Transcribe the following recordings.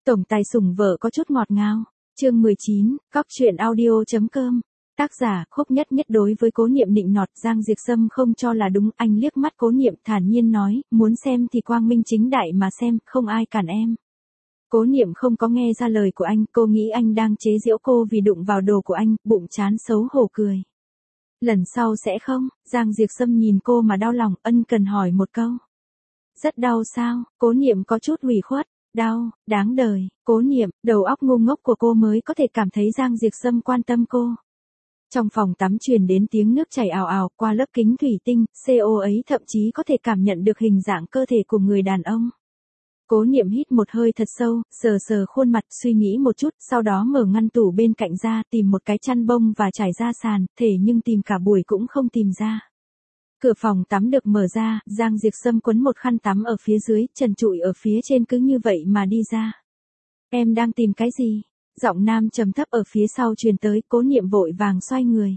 Tổng tài sủng vợ có chút ngọt ngào. Chương 19, Cóc truyện audio.com. Tác giả Khúc Nhất Nhất. Đối với Cố Niệm nịnh nọt, Giang Diệp Sâm không cho là đúng, anh liếc mắt Cố Niệm thản nhiên nói, muốn xem thì quang minh chính đại mà xem, không ai cản em. Cố Niệm không có nghe ra lời của anh, cô nghĩ anh đang chế giễu cô vì đụng vào đồ của anh, bụng chán xấu hổ cười. Lần sau sẽ không? Giang Diệp Sâm nhìn cô mà đau lòng, ân cần hỏi một câu. Rất đau sao? Cố Niệm có chút ủy khuất. Đau, đáng đời. Cố Niệm, đầu óc ngu ngốc của cô mới có thể cảm thấy Giang Diệp Sâm quan tâm cô. Trong phòng tắm truyền đến tiếng nước chảy ào ào qua lớp kính thủy tinh, CO ấy thậm chí có thể cảm nhận được hình dạng cơ thể của người đàn ông. Cố Niệm hít một hơi thật sâu, sờ sờ khuôn mặt, suy nghĩ một chút, sau đó mở ngăn tủ bên cạnh ra, tìm một cái chăn bông và trải ra sàn, thể nhưng tìm cả buổi cũng không tìm ra. Cửa phòng tắm được mở ra, Giang Diệp Sâm quấn một khăn tắm ở phía dưới, trần trụi ở phía trên, cứ như vậy mà đi ra. Em đang tìm cái gì? Giọng nam trầm thấp ở phía sau truyền tới. Cố Niệm vội vàng xoay người.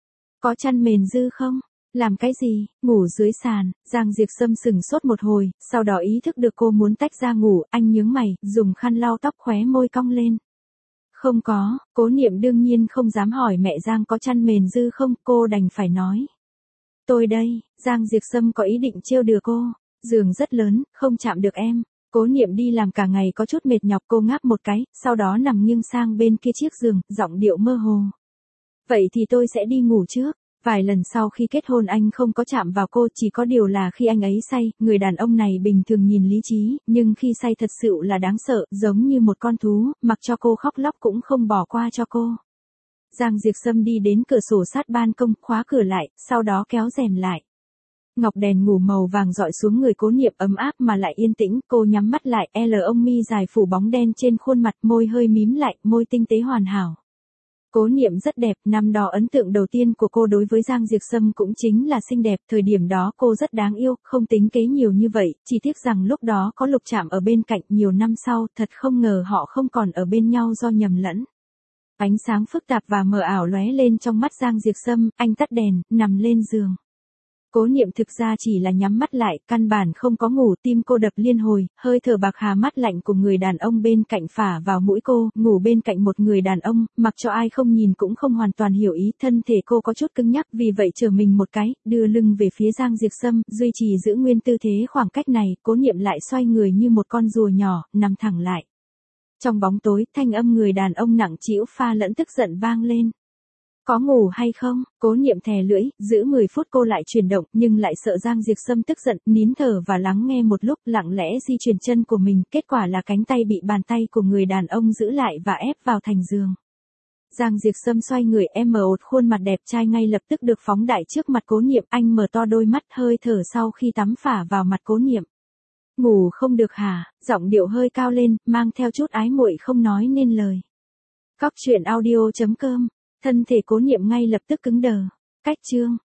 Có chăn mền dư không? Làm cái gì? Ngủ dưới sàn. Giang Diệp Sâm sững sốt một hồi, sau đó ý thức được cô muốn tách ra ngủ, anh nhướng mày, dùng khăn lau tóc, khóe môi cong lên. Không có. Cố Niệm đương nhiên không dám hỏi mẹ Giang có chăn mền dư không, cô đành phải nói. Tôi đây. Giang Diệp Sâm có ý định trêu đùa cô. Giường rất lớn, không chạm được em. Cố Niệm đi làm cả ngày có chút mệt nhọc, cô ngáp một cái, sau đó nằm nghiêng sang bên kia chiếc giường, giọng điệu mơ hồ. Vậy thì tôi sẽ đi ngủ trước. Vài lần sau khi kết hôn anh không có chạm vào cô, chỉ có điều là khi anh ấy say, người đàn ông này bình thường nhìn lý trí, nhưng khi say thật sự là đáng sợ, giống như một con thú, mặc cho cô khóc lóc cũng không bỏ qua cho cô. Giang Diệp Sâm đi đến cửa sổ sát ban công, khóa cửa lại, sau đó kéo rèm lại. Ngọc đèn ngủ màu vàng dọi xuống người Cố Niệm, ấm áp mà lại yên tĩnh, cô nhắm mắt lại, ông mi dài phủ bóng đen trên khuôn mặt, môi hơi mím lại, môi tinh tế hoàn hảo. Cố Niệm rất đẹp, năm đó ấn tượng đầu tiên của cô đối với Giang Diệp Sâm cũng chính là xinh đẹp, thời điểm đó cô rất đáng yêu, không tính kế nhiều như vậy, chỉ tiếc rằng lúc đó có Lục Trạm ở bên cạnh, nhiều năm sau, thật không ngờ họ không còn ở bên nhau do nhầm lẫn. Ánh sáng phức tạp và mờ ảo lóe lên trong mắt Giang Diệp Sâm, anh tắt đèn, nằm lên giường. Cố Niệm thực ra chỉ là nhắm mắt lại, căn bản không có ngủ, tim cô đập liên hồi, hơi thở bạc hà mát lạnh của người đàn ông bên cạnh phả vào mũi cô, ngủ bên cạnh một người đàn ông, mặc cho ai không nhìn cũng không hoàn toàn hiểu ý, thân thể cô có chút cứng nhắc, vì vậy trở mình một cái, đưa lưng về phía Giang Diệp Sâm, duy trì giữ nguyên tư thế khoảng cách này, Cố Niệm lại xoay người như một con rùa nhỏ, nằm thẳng lại. Trong bóng tối, thanh âm người đàn ông nặng trĩu pha lẫn tức giận vang lên. Có ngủ hay không? Cố Niệm thè lưỡi, giữ 10 phút cô lại chuyển động, nhưng lại sợ Giang Diệp Sâm tức giận, nín thở và lắng nghe một lúc, lặng lẽ di chuyển chân của mình, kết quả là cánh tay bị bàn tay của người đàn ông giữ lại và ép vào thành giường. Giang Diệp Sâm xoay người, mở ột, khuôn mặt đẹp trai ngay lập tức được phóng đại trước mặt Cố Niệm, anh mở to đôi mắt, hơi thở sau khi tắm phả vào mặt Cố Niệm. Ngủ không được hả? Giọng điệu hơi cao lên, mang theo chút ái muội không nói nên lời. Cóc truyện audio.com. Thân thể Cố Niệm ngay lập tức cứng đờ. Cách chương.